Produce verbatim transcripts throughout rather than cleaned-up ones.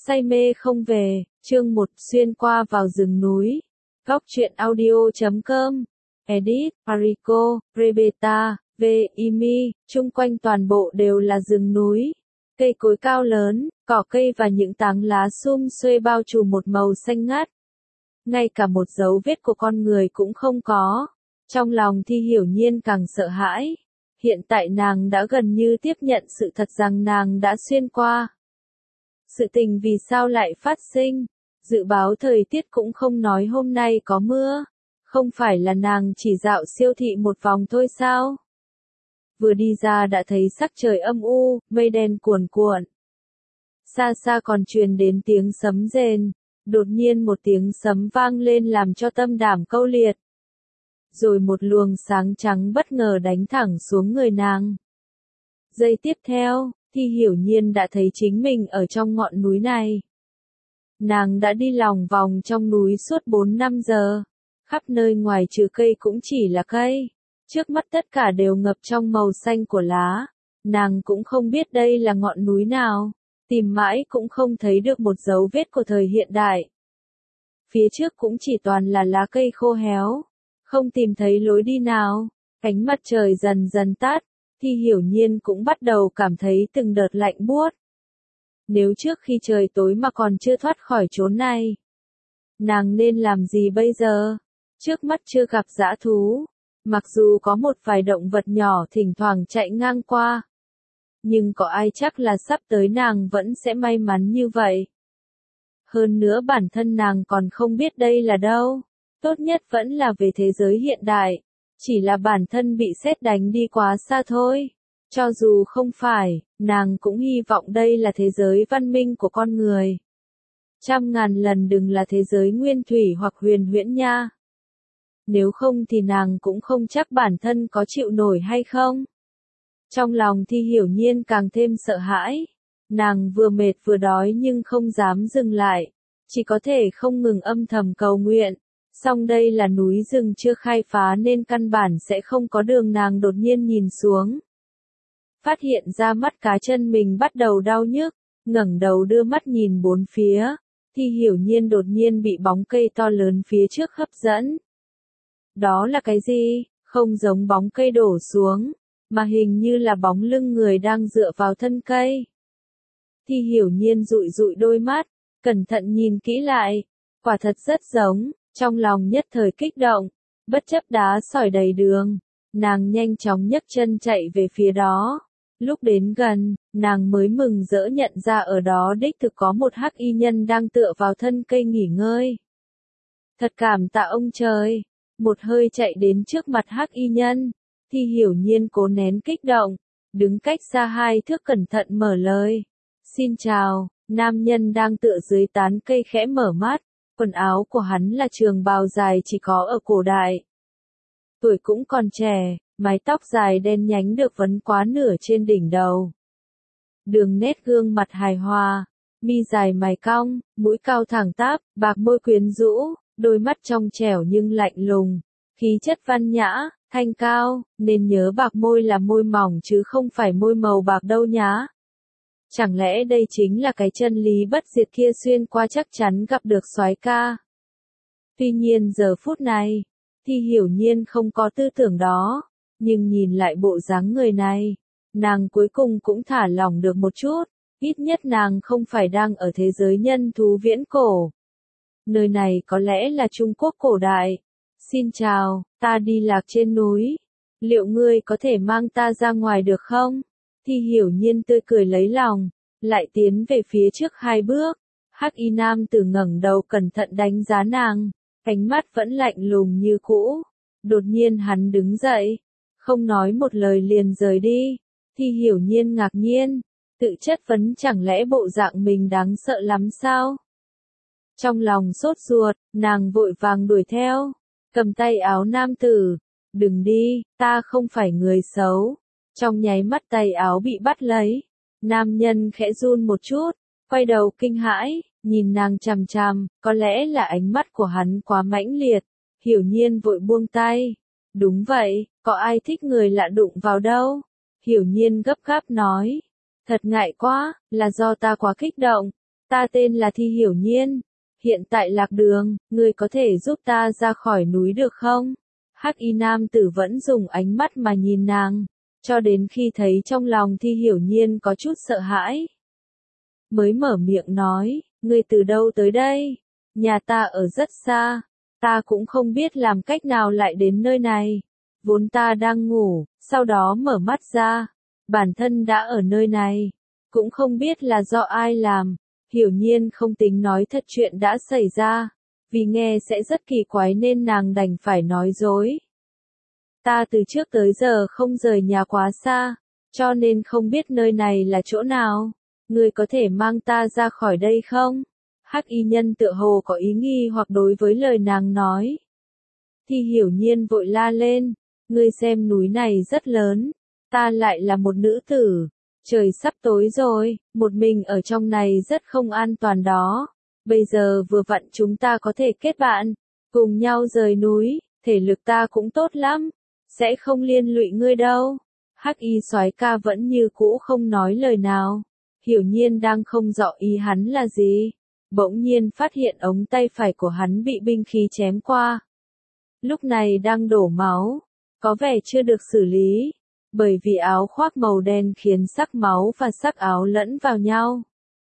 Say mê không về, chương một xuyên qua vào rừng núi. Góc truyện audio chấm com. Edit, Arico, Rebeta, V, Imi, chung quanh toàn bộ đều là rừng núi. Cây cối cao lớn, cỏ cây và những tán lá sum xuê bao trùm một màu xanh ngắt. Ngay cả một dấu vết của con người cũng không có. Trong lòng Thi Hiểu Nhiên càng sợ hãi. Hiện tại nàng đã gần như tiếp nhận sự thật rằng nàng đã xuyên qua. Sự tình vì sao lại phát sinh? Dự báo thời tiết cũng không nói hôm nay có mưa. Không phải là nàng chỉ dạo siêu thị một vòng thôi sao? Vừa đi ra đã thấy sắc trời âm u, mây đen cuồn cuộn. Xa xa còn truyền đến tiếng sấm rền. Đột nhiên một tiếng sấm vang lên làm cho tâm đảm câu liệt. Rồi một luồng sáng trắng bất ngờ đánh thẳng xuống người nàng. Giây tiếp theo, Thi Hiểu Nhiên đã thấy chính mình ở trong ngọn núi này. Nàng đã đi lòng vòng trong núi suốt bốn năm giờ. Khắp nơi ngoài trừ cây cũng chỉ là cây. Trước mắt tất cả đều ngập trong màu xanh của lá. Nàng cũng không biết đây là ngọn núi nào. Tìm mãi cũng không thấy được một dấu vết của thời hiện đại. Phía trước cũng chỉ toàn là lá cây khô héo. Không tìm thấy lối đi nào. Ánh mặt trời dần dần tắt. Thi Hiểu Nhiên cũng bắt đầu cảm thấy từng đợt lạnh buốt. Nếu trước khi trời tối mà còn chưa thoát khỏi chốn này, nàng nên làm gì bây giờ? Trước mắt chưa gặp dã thú, mặc dù có một vài động vật nhỏ thỉnh thoảng chạy ngang qua, nhưng có ai chắc là sắp tới nàng vẫn sẽ may mắn như vậy. Hơn nữa bản thân nàng còn không biết đây là đâu, tốt nhất vẫn là về thế giới hiện đại. Chỉ là bản thân bị sét đánh đi quá xa thôi. Cho dù không phải, nàng cũng hy vọng đây là thế giới văn minh của con người. Trăm ngàn lần đừng là thế giới nguyên thủy hoặc huyền huyễn nha. Nếu không thì nàng cũng không chắc bản thân có chịu nổi hay không. Trong lòng Thi Hiểu Nhiên càng thêm sợ hãi. Nàng vừa mệt vừa đói nhưng không dám dừng lại. Chỉ có thể không ngừng âm thầm cầu nguyện. Song đây là núi rừng chưa khai phá nên căn bản sẽ không có đường. Nàng đột nhiên nhìn xuống. Phát hiện ra mắt cá chân mình bắt đầu đau nhức, ngẩng đầu đưa mắt nhìn bốn phía. Thi Hiểu Nhiên đột nhiên bị bóng cây to lớn phía trước hấp dẫn. Đó là cái gì? Không giống bóng cây đổ xuống, mà hình như là bóng lưng người đang dựa vào thân cây. Thi Hiểu Nhiên dụi dụi đôi mắt, cẩn thận nhìn kỹ lại. Quả thật rất giống. Trong lòng nhất thời kích động, bất chấp đá sỏi đầy đường, nàng nhanh chóng nhấc chân chạy về phía đó. Lúc đến gần, nàng mới mừng rỡ nhận ra ở đó đích thực có một hắc y nhân đang tựa vào thân cây nghỉ ngơi. Thật cảm tạ ông trời, một hơi chạy đến trước mặt hắc y nhân, Thi Hiểu Nhiên cố nén kích động, đứng cách xa hai thước cẩn thận mở lời. Xin chào, nam nhân đang tựa dưới tán cây khẽ mở mắt. Quần áo của hắn là trường bào dài chỉ có ở cổ đại. Tuổi cũng còn trẻ, mái tóc dài đen nhánh được vấn quá nửa trên đỉnh đầu. Đường nét gương mặt hài hòa, mi dài mày cong, mũi cao thẳng tắp, bạc môi quyến rũ, đôi mắt trong trẻo nhưng lạnh lùng, khí chất văn nhã, thanh cao, nên nhớ bạc môi là môi mỏng chứ không phải môi màu bạc đâu nhá. Chẳng lẽ đây chính là cái chân lý bất diệt kia xuyên qua chắc chắn gặp được soái ca. Tuy nhiên giờ phút này, Thi Hiểu Nhiên không có tư tưởng đó, nhưng nhìn lại bộ dáng người này, nàng cuối cùng cũng thả lỏng được một chút, ít nhất nàng không phải đang ở thế giới nhân thú viễn cổ. Nơi này có lẽ là Trung Quốc cổ đại. Xin chào, ta đi lạc trên núi. Liệu ngươi có thể mang ta ra ngoài được không? Thi Hiểu Nhiên tươi cười lấy lòng, lại tiến về phía trước hai bước. Hắc y nam tử ngẩng đầu cẩn thận đánh giá nàng, ánh mắt vẫn lạnh lùng như cũ. Đột nhiên hắn đứng dậy, không nói một lời liền rời đi. Thi Hiểu Nhiên ngạc nhiên, tự chất vấn chẳng lẽ bộ dạng mình đáng sợ lắm sao? Trong lòng sốt ruột, nàng vội vàng đuổi theo, cầm tay áo nam tử. Đừng đi, ta không phải người xấu. Trong nháy mắt tay áo bị bắt lấy, nam nhân khẽ run một chút, quay đầu kinh hãi, nhìn nàng chằm chằm, có lẽ là ánh mắt của hắn quá mãnh liệt. Hiểu Nhiên vội buông tay. Đúng vậy, có ai thích người lạ đụng vào đâu? Hiểu Nhiên gấp gáp nói. Thật ngại quá, là do ta quá kích động. Ta tên là Thi Hiểu Nhiên, hiện tại lạc đường, ngươi có thể giúp ta ra khỏi núi được không? Hắc y nam tử vẫn dùng ánh mắt mà nhìn nàng, cho đến khi thấy trong lòng Thi Hiểu Nhiên có chút sợ hãi. Mới mở miệng nói, ngươi từ đâu tới đây? Nhà ta ở rất xa, ta cũng không biết làm cách nào lại đến nơi này. Vốn ta đang ngủ, sau đó mở mắt ra, bản thân đã ở nơi này, cũng không biết là do ai làm. Hiểu Nhiên không tính nói thật chuyện đã xảy ra, vì nghe sẽ rất kỳ quái nên nàng đành phải nói dối. Ta từ trước tới giờ không rời nhà quá xa, cho nên không biết nơi này là chỗ nào. Ngươi có thể mang ta ra khỏi đây không? Hắc y nhân tựa hồ có ý nghi hoặc đối với lời nàng nói. Thì Hiểu Nhiên vội la lên, ngươi xem núi này rất lớn, ta lại là một nữ tử. Trời sắp tối rồi, một mình ở trong này rất không an toàn đó. Bây giờ vừa vặn chúng ta có thể kết bạn, cùng nhau rời núi, thể lực ta cũng tốt lắm, sẽ không liên lụy ngươi đâu. Hắc y soái ca vẫn như cũ không nói lời nào. Hiểu Nhiên đang không rõ ý hắn là gì. Bỗng nhiên phát hiện ống tay phải của hắn bị binh khí chém qua. Lúc này đang đổ máu, có vẻ chưa được xử lý. Bởi vì áo khoác màu đen khiến sắc máu và sắc áo lẫn vào nhau.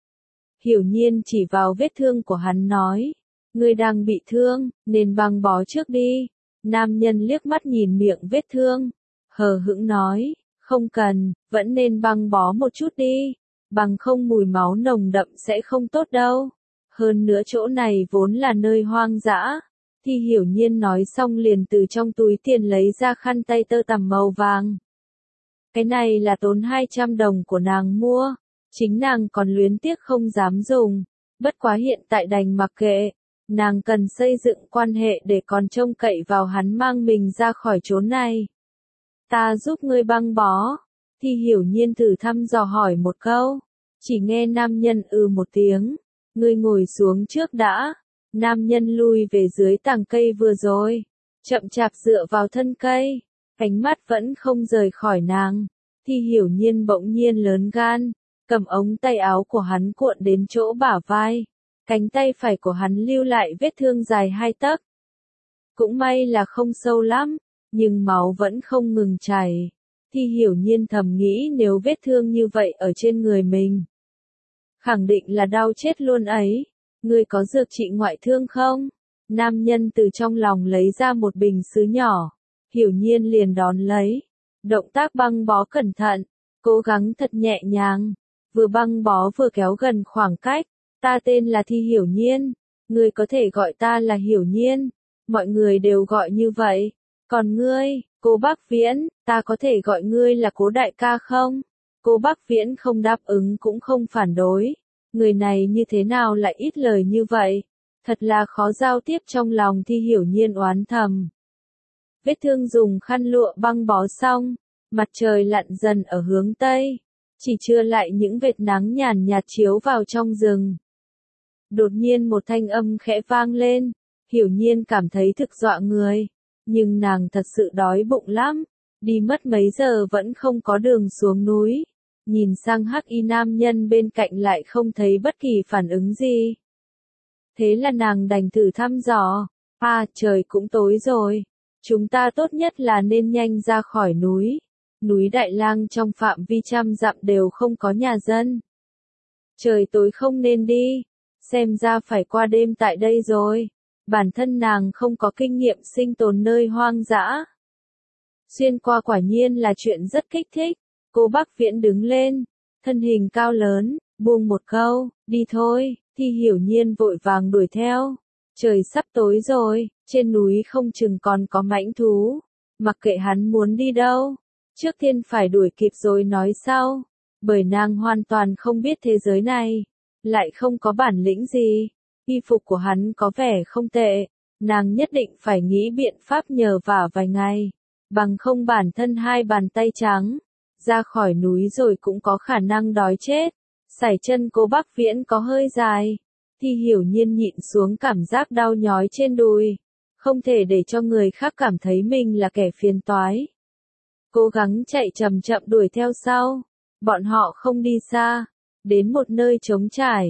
Hiểu Nhiên chỉ vào vết thương của hắn nói, ngươi đang bị thương, nên băng bó trước đi. Nam nhân liếc mắt nhìn miệng vết thương, hờ hững nói, không cần, vẫn nên băng bó một chút đi, bằng không mùi máu nồng đậm sẽ không tốt đâu. Hơn nữa chỗ này vốn là nơi hoang dã. Thì Hiểu Nhiên nói xong liền từ trong túi tiền lấy ra khăn tay tơ tằm màu vàng. Cái này là tốn hai trăm đồng của nàng mua, chính nàng còn luyến tiếc không dám dùng, bất quá hiện tại đành mặc kệ, nàng cần xây dựng quan hệ để còn trông cậy vào hắn mang mình ra khỏi chốn này. Ta giúp ngươi băng bó, Thì Hiểu Nhiên thử thăm dò hỏi một câu, chỉ nghe nam nhân ừ một tiếng, ngươi ngồi xuống trước đã. Nam nhân lui về dưới tàng cây vừa rồi, chậm chạp dựa vào thân cây. Ánh mắt vẫn không rời khỏi nàng. Thì Hiểu Nhiên bỗng nhiên lớn gan, cầm ống tay áo của hắn cuộn đến chỗ bả vai. Cánh tay phải của hắn lưu lại vết thương dài hai tấc. Cũng may là không sâu lắm, nhưng máu vẫn không ngừng chảy. Thì Hiểu Nhiên thầm nghĩ nếu vết thương như vậy ở trên người mình, khẳng định là đau chết luôn ấy. Ngươi có dược trị ngoại thương không? Nam nhân từ trong lòng lấy ra một bình sứ nhỏ. Hiểu Nhiên liền đón lấy. Động tác băng bó cẩn thận, cố gắng thật nhẹ nhàng. Vừa băng bó vừa kéo gần khoảng cách. Ta tên là Thi Hiểu Nhiên. Ngươi có thể gọi ta là Hiểu Nhiên. Mọi người đều gọi như vậy. Còn ngươi, cô Bắc Viễn, ta có thể gọi ngươi là Cố đại ca không? Cô Bắc Viễn không đáp ứng cũng không phản đối. Người này như thế nào lại ít lời như vậy? Thật là khó giao tiếp trong lòng Thi Hiểu Nhiên oán thầm. Vết thương dùng khăn lụa băng bó xong, mặt trời lặn dần ở hướng Tây, chỉ trưa lại những vệt nắng nhàn nhạt chiếu vào trong rừng. Đột nhiên một thanh âm khẽ vang lên, Hiểu Nhiên cảm thấy thực dọa người, nhưng nàng thật sự đói bụng lắm, đi mất mấy giờ vẫn không có đường xuống núi. Nhìn sang hắc y nam nhân bên cạnh lại không thấy bất kỳ phản ứng gì. Thế là nàng đành thử thăm dò, à trời cũng tối rồi, chúng ta tốt nhất là nên nhanh ra khỏi núi. Núi Đại Lang trong phạm vi trăm dặm đều không có nhà dân. Trời tối không nên đi, xem ra phải qua đêm tại đây rồi. Bản thân nàng không có kinh nghiệm sinh tồn nơi hoang dã. Xuyên qua quả nhiên là chuyện rất kích thích. Cô Bắc Viễn đứng lên, thân hình cao lớn, buông một câu, đi thôi. Thì Hiểu Nhiên vội vàng đuổi theo. Trời sắp tối rồi, trên núi không chừng còn có mãnh thú. Mặc kệ hắn muốn đi đâu, trước tiên phải đuổi kịp rồi nói sau. Bởi nàng hoàn toàn không biết thế giới này, lại không có bản lĩnh gì. Y phục của hắn có vẻ không tệ, nàng nhất định phải nghĩ biện pháp nhờ vả vài ngày. Bằng không bản thân hai bàn tay trắng, ra khỏi núi rồi cũng có khả năng đói chết. Sải chân cô Bắc Viễn có hơi dài. Thì Hiểu Nhiên nhịn xuống cảm giác đau nhói trên đùi. Không thể để cho người khác cảm thấy mình là kẻ phiền toái. Cố gắng chạy chậm chậm đuổi theo sau. Bọn họ không đi xa. Đến một nơi trống trải.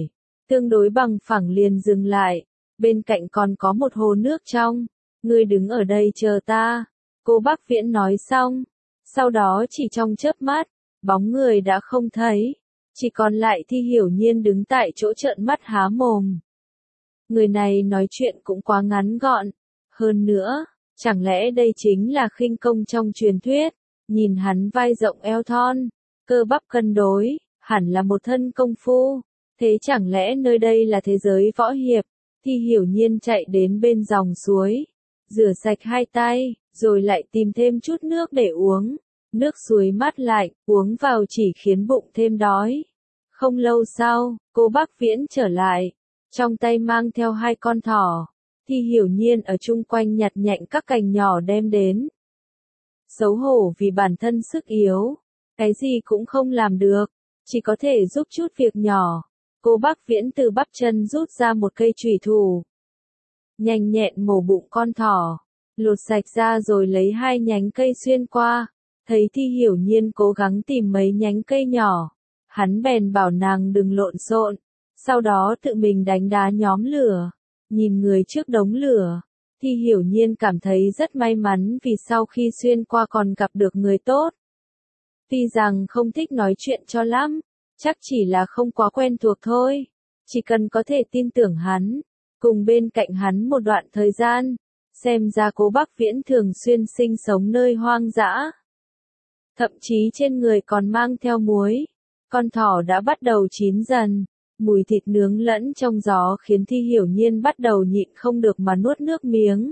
tương đối bằng phẳng liền dừng lại, bên cạnh còn có một hồ nước trong, ngươi đứng ở đây chờ ta, cô Bắc Viễn nói xong, sau đó chỉ trong chớp mắt, bóng người đã không thấy, chỉ còn lại Thi Hiểu Nhiên đứng tại chỗ trợn mắt há mồm. Người này nói chuyện cũng quá ngắn gọn, hơn nữa, chẳng lẽ đây chính là khinh công trong truyền thuyết, nhìn hắn vai rộng eo thon, cơ bắp cân đối, hẳn là một thân công phu, thế chẳng lẽ nơi đây là thế giới võ hiệp? Thi Hiểu Nhiên chạy đến bên dòng suối, rửa sạch hai tay, rồi lại tìm thêm chút nước để uống, nước suối mát lạnh, uống vào chỉ khiến bụng thêm đói. Không lâu sau, cô Bắc Viễn trở lại, trong tay mang theo hai con thỏ. Thi Hiểu Nhiên ở chung quanh nhặt nhạnh các cành nhỏ đem đến. Xấu hổ vì bản thân sức yếu, cái gì cũng không làm được, chỉ có thể giúp chút việc nhỏ. Cô Bắc Viễn từ bắp chân rút ra một cây chùy thủ, nhanh nhẹn mổ bụng con thỏ, lột sạch ra rồi lấy hai nhánh cây xuyên qua. Thấy Thi Hiểu Nhiên cố gắng tìm mấy nhánh cây nhỏ, hắn bèn bảo nàng đừng lộn xộn, sau đó tự mình đánh đá nhóm lửa. Nhìn người trước đống lửa, Thi Hiểu Nhiên cảm thấy rất may mắn vì sau khi xuyên qua còn gặp được người tốt. Tuy rằng không thích nói chuyện cho lắm, chắc chỉ là không quá quen thuộc thôi, chỉ cần có thể tin tưởng hắn, cùng bên cạnh hắn một đoạn thời gian, xem ra cô Bắc Viễn thường xuyên sinh sống nơi hoang dã. Thậm chí trên người còn mang theo muối, con thỏ đã bắt đầu chín dần. Mùi thịt nướng lẫn trong gió khiến Thi Hiểu Nhiên bắt đầu nhịn không được mà nuốt nước miếng.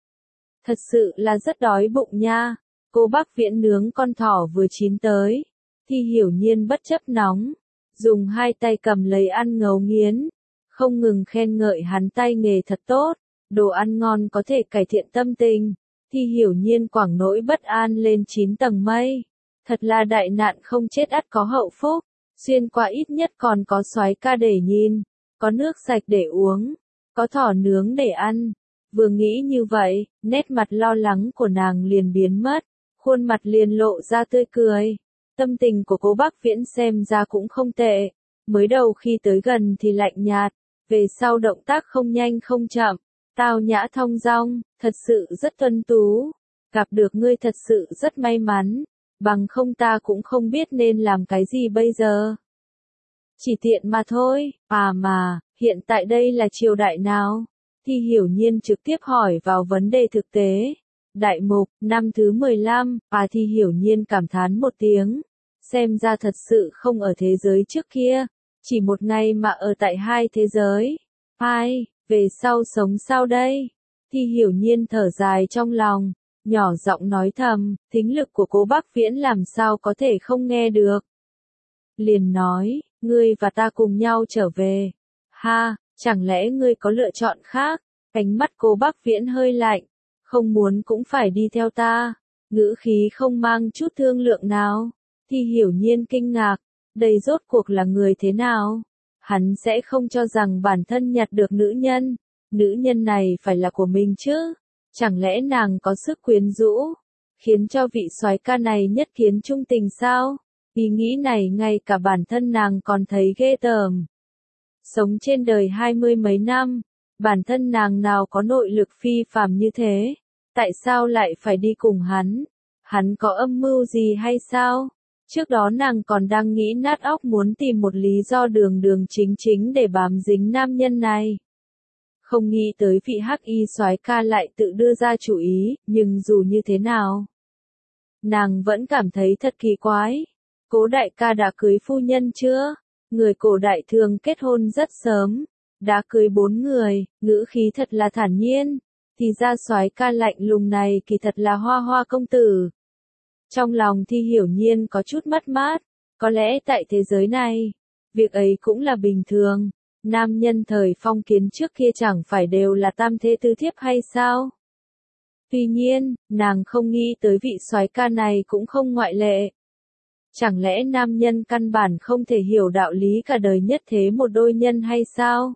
Thật sự là rất đói bụng nha. Cô Bắc Viễn nướng con thỏ vừa chín tới. Thi Hiểu Nhiên bất chấp nóng, dùng hai tay cầm lấy ăn ngấu nghiến, không ngừng khen ngợi hắn tay nghề thật tốt, đồ ăn ngon có thể cải thiện tâm tình. Thi Hiểu Nhiên quẳng nỗi bất an lên chín tầng mây. Thật là đại nạn không chết ắt có hậu phúc. Xuyên qua ít nhất còn có soái ca để nhìn, có nước sạch để uống, có thỏ nướng để ăn. Vừa nghĩ như vậy, nét mặt lo lắng của nàng liền biến mất, khuôn mặt liền lộ ra tươi cười. Tâm tình của cô Bắc Viễn xem ra cũng không tệ, mới đầu khi tới gần thì lạnh nhạt, về sau động tác không nhanh không chậm, tao nhã thong dong, thật sự rất tuân tú. Gặp được ngươi thật sự rất may mắn. Bằng không ta cũng không biết nên làm cái gì bây giờ. Chỉ tiện mà thôi, à mà, hiện tại đây là triều đại nào? Thi Hiểu Nhiên trực tiếp hỏi vào vấn đề thực tế. Đại mục, năm thứ mười lăm, à Thi Hiểu Nhiên cảm thán một tiếng. Xem ra thật sự không ở thế giới trước kia, chỉ một ngày mà ở tại hai thế giới. Ai, về sau sống sao đây? Thi Hiểu Nhiên thở dài trong lòng. Nhỏ giọng nói thầm, thính lực của cô Bắc Viễn làm sao có thể không nghe được. Liền nói, ngươi và ta cùng nhau trở về. Ha, chẳng lẽ ngươi có lựa chọn khác? Ánh mắt cô Bắc Viễn hơi lạnh, không muốn cũng phải đi theo ta. Ngữ khí không mang chút thương lượng nào. Thi Hiểu Nhiên kinh ngạc, đây rốt cuộc là người thế nào? Hắn sẽ không cho rằng bản thân nhặt được nữ nhân, nữ nhân này phải là của mình chứ? Chẳng lẽ nàng có sức quyến rũ, khiến cho vị soái ca này nhất kiến trung tình sao? Ý nghĩ này ngay cả bản thân nàng còn thấy ghê tởm. Sống trên đời hai mươi mấy năm, bản thân nàng nào có nội lực phi phàm như thế? Tại sao lại phải đi cùng hắn? Hắn có âm mưu gì hay sao? Trước đó nàng còn đang nghĩ nát óc muốn tìm một lý do đường đường chính chính để bám dính nam nhân này. Không nghĩ tới vị hắc y soái ca lại tự đưa ra chủ ý, nhưng dù như thế nào, nàng vẫn cảm thấy thật kỳ quái. Cố đại ca đã cưới phu nhân chưa? Người cổ đại thường kết hôn rất sớm, đã cưới bốn người, ngữ khí thật là thản nhiên. Thì ra soái ca lạnh lùng này kỳ thật là Hoa Hoa công tử. Trong lòng Thi Hiểu Nhiên có chút mất mát, có lẽ tại thế giới này, việc ấy cũng là bình thường. Nam nhân thời phong kiến trước kia chẳng phải đều là tam thế tứ thiếp hay sao? Tuy nhiên, nàng không nghĩ tới vị soái ca này cũng không ngoại lệ. Chẳng lẽ nam nhân căn bản không thể hiểu đạo lý cả đời nhất thế một đôi nhân hay sao?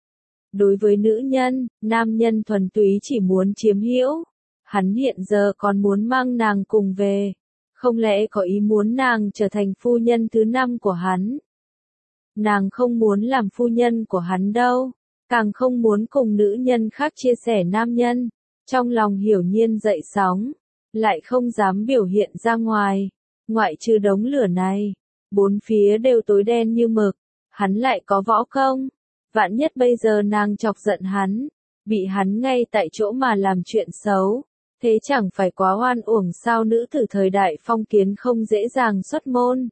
Đối với nữ nhân, nam nhân thuần túy chỉ muốn chiếm hữu. Hắn hiện giờ còn muốn mang nàng cùng về. Không lẽ có ý muốn nàng trở thành phu nhân thứ năm của hắn? Nàng không muốn làm phu nhân của hắn đâu, càng không muốn cùng nữ nhân khác chia sẻ nam nhân. Trong lòng Hiểu Nhiên dậy sóng, lại không dám biểu hiện ra ngoài, ngoại trừ đống lửa này, bốn phía đều tối đen như mực, hắn lại có võ công, vạn nhất bây giờ nàng chọc giận hắn, bị hắn ngay tại chỗ mà làm chuyện xấu, thế chẳng phải quá oan uổng sao? Nữ tử thời đại phong kiến không dễ dàng xuất môn.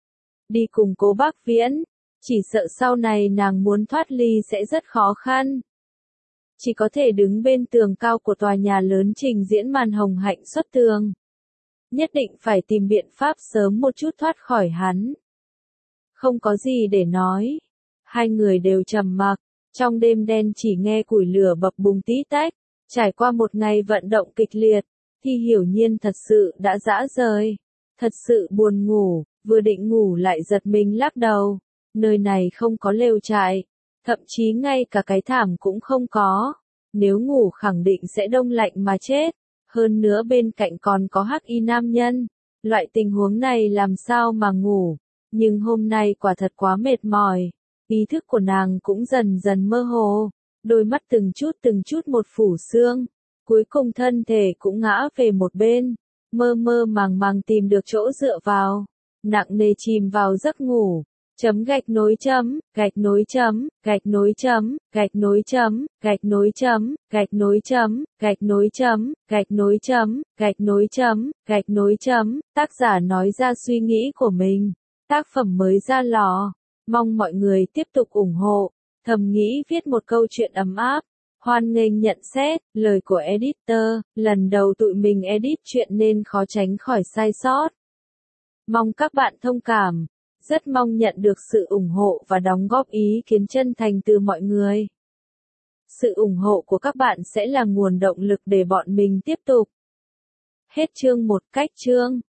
Đi cùng Cố Bác Viễn, chỉ sợ sau này nàng muốn thoát ly sẽ rất khó khăn. Chỉ có thể đứng bên tường cao của tòa nhà lớn trình diễn màn hồng hạnh xuất tường. Nhất định phải tìm biện pháp sớm một chút thoát khỏi hắn. Không có gì để nói. Hai người đều trầm mặc, trong đêm đen chỉ nghe củi lửa bập bùng tí tách. Trải qua một ngày vận động kịch liệt, thì Hiểu Nhiên thật sự đã rã rời. Thật sự buồn ngủ, vừa định ngủ lại giật mình lắc đầu. Nơi này không có lều trại, thậm chí ngay cả cái thảm cũng không có. Nếu ngủ khẳng định sẽ đông lạnh mà chết. Hơn nữa bên cạnh còn có hắc y nam nhân. Loại tình huống này làm sao mà ngủ. Nhưng hôm nay quả thật quá mệt mỏi. Ý thức của nàng cũng dần dần mơ hồ. Đôi mắt từng chút từng chút một phủ sương. Cuối cùng thân thể cũng ngã về một bên. Mơ mơ màng màng tìm được chỗ dựa vào. Nặng nề chìm vào giấc ngủ. Chấm gạch nối chấm, gạch nối chấm, gạch nối chấm, gạch nối chấm, gạch nối chấm, gạch nối chấm, gạch nối chấm, gạch nối chấm, gạch nối chấm, gạch nối chấm. Tác giả nói ra suy nghĩ của mình. Tác phẩm mới ra lò. Mong mọi người tiếp tục ủng hộ. Thầm nghĩ viết một câu chuyện ấm áp. Hoan nghênh nhận xét, lời của editor. Lần đầu tụi mình edit chuyện nên khó tránh khỏi sai sót. Mong các bạn thông cảm. Rất mong nhận được sự ủng hộ và đóng góp ý kiến chân thành từ mọi người. Sự ủng hộ của các bạn sẽ là nguồn động lực để bọn mình tiếp tục. Hết chương một. Cách chương